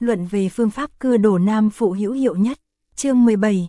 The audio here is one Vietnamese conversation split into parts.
luận về phương pháp cưa đổ nam phụ hữu hiệu nhất. Chương 17,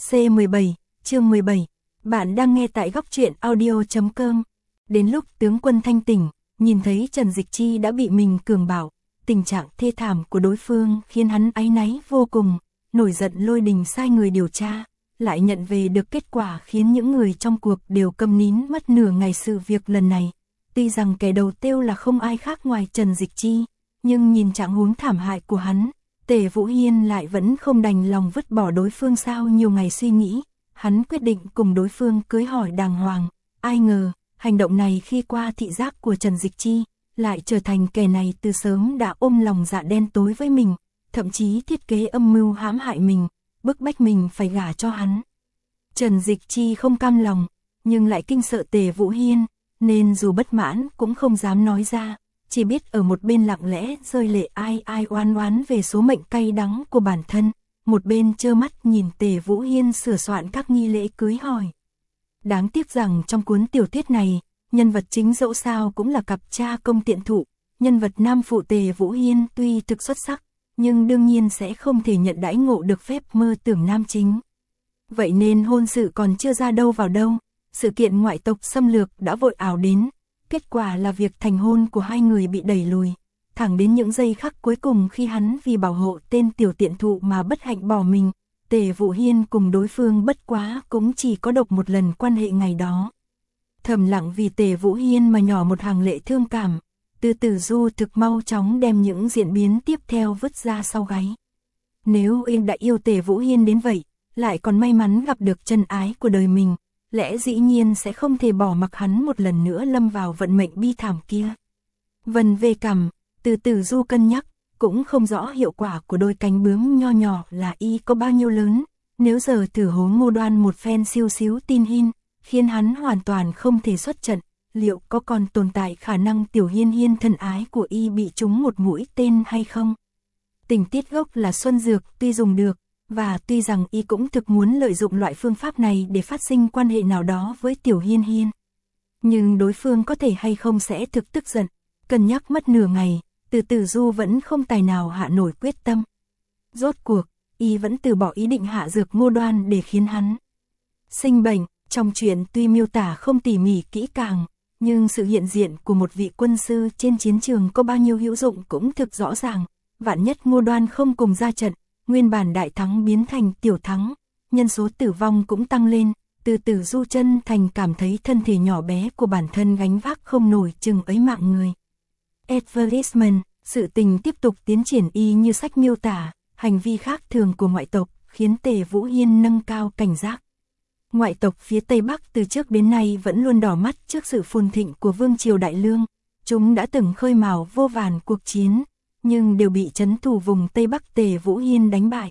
C17, chương 17. Bạn đang nghe tại góc truyện audio.com. Đến lúc tướng quân thanh tỉnh, nhìn thấy Trần Dịch Chi đã bị mình cường bạo, tình trạng thê thảm của đối phương khiến hắn áy náy vô cùng, nổi giận lôi đình sai người điều tra, lại nhận về được kết quả khiến những người trong cuộc đều câm nín mất nửa ngày sự việc lần này. Tuy rằng kẻ đầu tiêu là không ai khác ngoài Trần Dịch Chi, nhưng nhìn trạng huống thảm hại của hắn, Tề Vũ Hiên lại vẫn không đành lòng vứt bỏ đối phương. Sau nhiều ngày suy nghĩ, hắn quyết định cùng đối phương cưới hỏi đàng hoàng. Ai ngờ, hành động này khi qua thị giác của Trần Dịch Chi, lại trở thành kẻ này từ sớm đã ôm lòng dạ đen tối với mình, thậm chí thiết kế âm mưu hãm hại mình, bức bách mình phải gả cho hắn. Trần Dịch Chi không cam lòng, nhưng lại kinh sợ Tề Vũ Hiên, nên dù bất mãn cũng không dám nói ra, chỉ biết ở một bên lặng lẽ rơi lệ ai oan oán về số mệnh cay đắng của bản thân, một bên trơ mắt nhìn Tề Vũ Hiên sửa soạn các nghi lễ cưới hỏi. Đáng tiếc rằng trong cuốn tiểu thuyết này, nhân vật chính dẫu sao cũng là cặp cha công tiện thụ, nhân vật nam phụ Tề Vũ Hiên tuy thực xuất sắc, nhưng đương nhiên sẽ không thể nhận đãi ngộ được phép mơ tưởng nam chính. Vậy nên hôn sự còn chưa ra đâu vào đâu, sự kiện ngoại tộc xâm lược đã vội ảo đến, kết quả là việc thành hôn của hai người bị đẩy lùi, thẳng đến những giây khắc cuối cùng khi hắn vì bảo hộ tên tiểu tiện thụ mà bất hạnh bỏ mình. Tề Vũ Hiên cùng đối phương bất quá cũng chỉ có độc một lần quan hệ ngày đó. Thầm lặng vì Tề Vũ Hiên mà nhỏ một hàng lệ thương cảm, Từ Tử Du thực mau chóng đem những diễn biến tiếp theo vứt ra sau gáy. Nếu em đã yêu Tề Vũ Hiên đến vậy, lại còn may mắn gặp được chân ái của đời mình, lẽ dĩ nhiên sẽ không thể bỏ mặc hắn một lần nữa lâm vào vận mệnh bi thảm kia. Vần về cằm, Từ Tử Du cân nhắc, cũng không rõ hiệu quả của đôi cánh bướm nho nhỏ là y có bao nhiêu lớn, nếu giờ thử hố Ngô Đoan một phen siêu xíu tin hin, khiến hắn hoàn toàn không thể xuất trận, liệu có còn tồn tại khả năng tiểu Hiên Hiên thân ái của y bị trúng một mũi tên hay không? Tình tiết gốc là Xuân Dược tuy dùng được, và tuy rằng y cũng thực muốn lợi dụng loại phương pháp này để phát sinh quan hệ nào đó với tiểu Hiên Hiên, nhưng đối phương có thể hay không sẽ thực tức giận. Cân nhắc mất nửa ngày, Từ Tử Du vẫn không tài nào hạ nổi quyết tâm. Rốt cuộc, y vẫn từ bỏ ý định hạ dược Ngô Đoan để khiến hắn sinh bệnh. Trong chuyện tuy miêu tả không tỉ mỉ kỹ càng, nhưng sự hiện diện của một vị quân sư trên chiến trường có bao nhiêu hữu dụng cũng thực rõ ràng. Vạn nhất Ngô Đoan không cùng ra trận, nguyên bản đại thắng biến thành tiểu thắng, nhân số tử vong cũng tăng lên. Từ Tử Du chân thành cảm thấy thân thể nhỏ bé của bản thân gánh vác không nổi chừng ấy mạng người. Advertisement, sự tình tiếp tục tiến triển y như sách miêu tả, hành vi khác thường của ngoại tộc khiến Tề Vũ Hiên nâng cao cảnh giác. Ngoại tộc phía Tây Bắc từ trước đến nay vẫn luôn đỏ mắt trước sự phồn thịnh của Vương triều Đại Lương, chúng đã từng khơi mào vô vàn cuộc chiến, nhưng đều bị trấn thủ vùng Tây Bắc Tề Vũ Hiên đánh bại.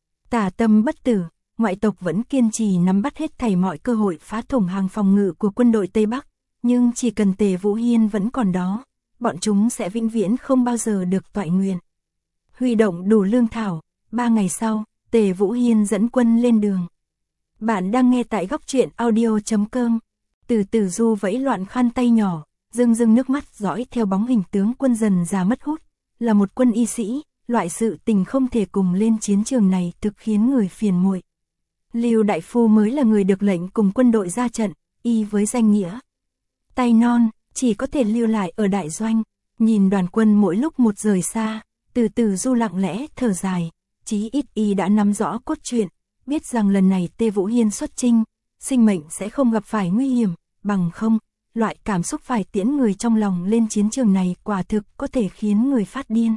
Tả tâm bất tử, ngoại tộc vẫn kiên trì nắm bắt hết thảy mọi cơ hội phá thủng hàng phòng ngự của quân đội Tây Bắc, nhưng chỉ cần Tề Vũ Hiên vẫn còn đó, bọn chúng sẽ vĩnh viễn không bao giờ được toại nguyện. Huy động đủ lương thảo, 3 ngày sau, Tề Vũ Hiên dẫn quân lên đường. Bạn đang nghe tại góc truyện audio.com. Từ Tử Du vẫy loạn khăn tay nhỏ, rưng nước mắt dõi theo bóng hình tướng quân dần già mất hút. Là một quân y sĩ, loại sự tình không thể cùng lên chiến trường này thực khiến người phiền muội. Lưu đại phu mới là người được lệnh cùng quân đội ra trận, y với danh nghĩa tay non, chỉ có thể lưu lại ở đại doanh. Nhìn đoàn quân mỗi lúc một rời xa, Từ Tử Du lặng lẽ thở dài, chí ít y đã nắm rõ cốt truyện, biết rằng lần này Tề Vũ Hiên xuất chinh, sinh mệnh sẽ không gặp phải nguy hiểm, bằng không, loại cảm xúc phải tiễn người trong lòng lên chiến trường này quả thực có thể khiến người phát điên.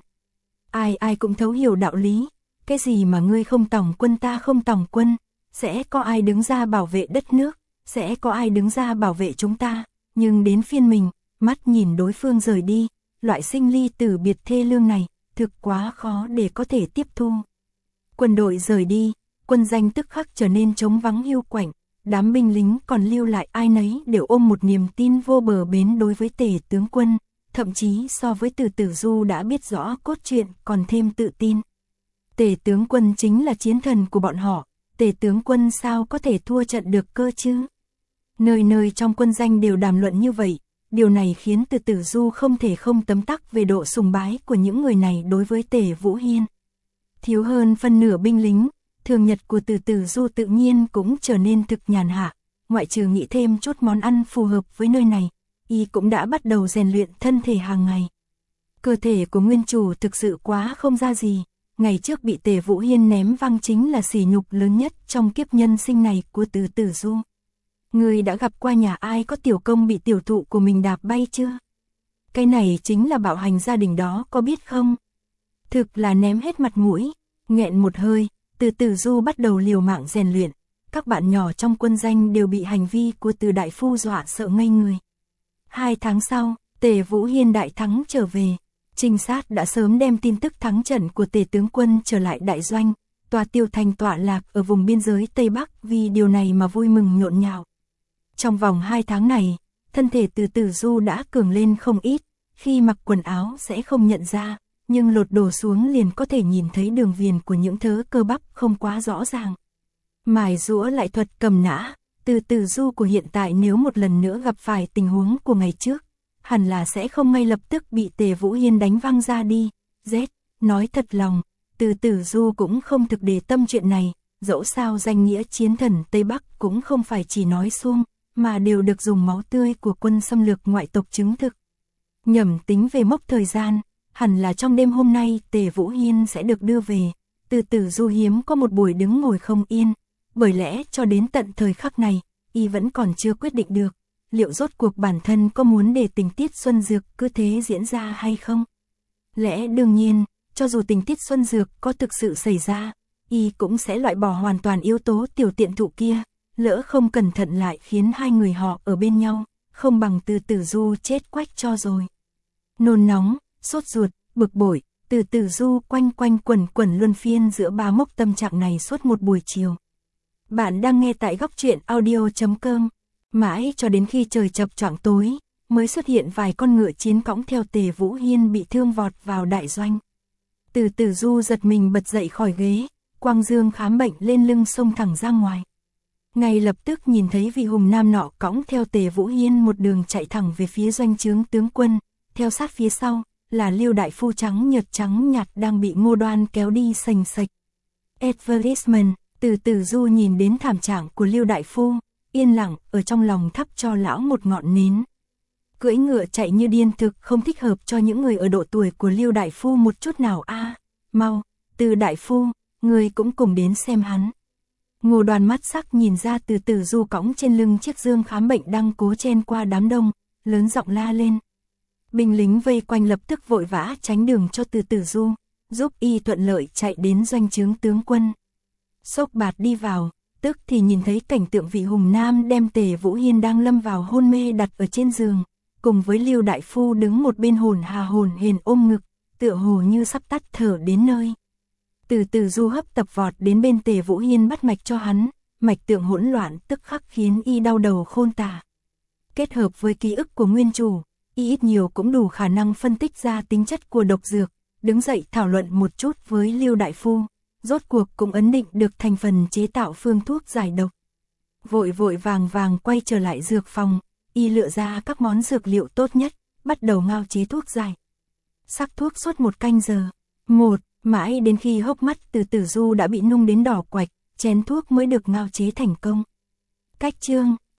Ai cũng thấu hiểu đạo lý, cái gì mà ngươi không tòng quân ta không tòng quân, sẽ có ai đứng ra bảo vệ đất nước, sẽ có ai đứng ra bảo vệ chúng ta, nhưng đến phiên mình, mắt nhìn đối phương rời đi, loại sinh ly tử biệt thê lương này, thực quá khó để có thể tiếp thu. Quân đội rời đi, quân danh tức khắc trở nên trống vắng hiu quạnh, đám binh lính còn lưu lại ai nấy đều ôm một niềm tin vô bờ bến đối với Tề tướng quân, thậm chí so với Từ Tử Du đã biết rõ cốt truyện còn thêm tự tin. Tề tướng quân chính là chiến thần của bọn họ, Tề tướng quân sao có thể thua trận được cơ chứ? Nơi nơi trong quân danh đều đàm luận như vậy, điều này khiến Từ Tử Du không thể không tấm tắc về độ sùng bái của những người này đối với Tề Vũ Hiên. Thiếu hơn phân nửa binh lính, thường nhật của Từ Từ Du tự nhiên cũng trở nên thực nhàn hạ, ngoại trừ nghĩ thêm chút món ăn phù hợp với nơi này, y cũng đã bắt đầu rèn luyện thân thể hàng ngày. Cơ thể của nguyên chủ thực sự quá không ra gì, ngày trước bị Tề Vũ Hiên ném văng chính là sỉ nhục lớn nhất trong kiếp nhân sinh này của Từ Từ Du. Người đã gặp qua nhà ai có tiểu công bị tiểu thụ của mình đạp bay chưa? Cái này chính là bạo hành gia đình đó, có biết không? Thực là ném hết mặt mũi. Nghẹn một hơi, Từ Từ Du bắt đầu liều mạng rèn luyện. Các bạn nhỏ trong quân danh đều bị hành vi của Từ đại phu dọa sợ ngây người. 2 tháng sau, Tề Vũ Hiên đại thắng trở về. Trinh sát đã sớm đem tin tức thắng trận của Tề tướng quân trở lại đại doanh. Tòa Tiêu Thành tọa lạc ở vùng biên giới Tây Bắc, vì điều này mà vui mừng nhộn nhạo. Trong vòng 2 tháng này, thân thể Từ Từ Du đã cường lên không ít. Khi mặc quần áo sẽ không nhận ra, nhưng lột đồ xuống liền có thể nhìn thấy đường viền của những thớ cơ bắp không quá rõ ràng. Mài giũa lại thuật cầm nã, Từ Từ Du của hiện tại nếu một lần nữa gặp phải tình huống của ngày trước, hẳn là sẽ không ngay lập tức bị Tề Vũ Hiên đánh văng ra đi. Nói thật lòng, Từ Từ Du cũng không thực để tâm chuyện này, dẫu sao danh nghĩa chiến thần Tây Bắc cũng không phải chỉ nói suông, mà đều được dùng máu tươi của quân xâm lược ngoại tộc chứng thực. Nhẩm tính về mốc thời gian, hẳn là trong đêm hôm nay Tề Vũ Hiên sẽ được đưa về. Từ Từ Du hiếm có một buổi đứng ngồi không yên, bởi lẽ cho đến tận thời khắc này, y vẫn còn chưa quyết định được, liệu rốt cuộc bản thân có muốn để tình tiết Xuân Dược cứ thế diễn ra hay không. Lẽ đương nhiên, cho dù tình tiết Xuân Dược có thực sự xảy ra, y cũng sẽ loại bỏ hoàn toàn yếu tố tiểu tiện thụ kia, lỡ không cẩn thận lại khiến hai người họ ở bên nhau, không bằng Từ Từ Du chết quách cho rồi. Nôn nóng, sốt ruột, bực bội, Từ Từ Du quanh quanh quẩn quẩn luân phiên giữa ba mốc tâm trạng này suốt một buổi chiều. Bạn đang nghe tại góc truyện audio.com. Mãi cho đến khi trời chập choạng tối, mới xuất hiện vài con ngựa chiến cõng theo Tề Vũ Hiên bị thương vọt vào đại doanh. Từ Từ Du giật mình bật dậy khỏi ghế, quang dương khám bệnh lên lưng xông thẳng ra ngoài. Ngay lập tức nhìn thấy vị hùng nam nọ cõng theo Tề Vũ Hiên một đường chạy thẳng về phía doanh trướng tướng quân, theo sát phía sau là Liêu đại phu trắng nhạt đang bị Ngô Đoan kéo đi sành sạch. Advertisement, Từ Từ Du nhìn đến thảm trạng của Liêu đại phu, yên lặng ở trong lòng thắp cho lão một ngọn nến. Cưỡi ngựa chạy như điên thực không thích hợp cho những người ở độ tuổi của Liêu đại phu một chút nào a. Mau, Từ đại phu, người cũng cùng đến xem hắn. Ngô Đoan mắt sắc nhìn ra Từ Từ Du cõng trên lưng chiếc dương khám bệnh đang cố chen qua đám đông, lớn giọng la lên. Binh lính vây quanh lập tức vội vã tránh đường cho Từ Từ Du, giúp y thuận lợi chạy đến doanh trướng tướng quân. Sốc bạt đi vào, tức thì nhìn thấy cảnh tượng vị hùng nam đem Tề Vũ Hiên đang lâm vào hôn mê đặt ở trên giường, cùng với Liêu đại phu đứng một bên hồn hển ôm ngực, tựa hồ như sắp tắt thở đến nơi. Từ Từ Du hấp tập vọt đến bên Tề Vũ Hiên bắt mạch cho hắn, mạch tượng hỗn loạn tức khắc khiến y đau đầu khôn tả. Kết hợp với ký ức của nguyên chủ, y ít nhiều cũng đủ khả năng phân tích ra tính chất của độc dược, đứng dậy thảo luận một chút với Liêu đại phu, rốt cuộc cũng ấn định được thành phần chế tạo phương thuốc giải độc. Vội vàng quay trở lại dược phòng, y lựa ra các món dược liệu tốt nhất, bắt đầu ngao chế thuốc giải. Sắc thuốc suốt 1 canh giờ, mãi đến khi hốc mắt Từ Từ Du đã bị nung đến đỏ quạch, chén thuốc mới được ngao chế thành công. Cách chương,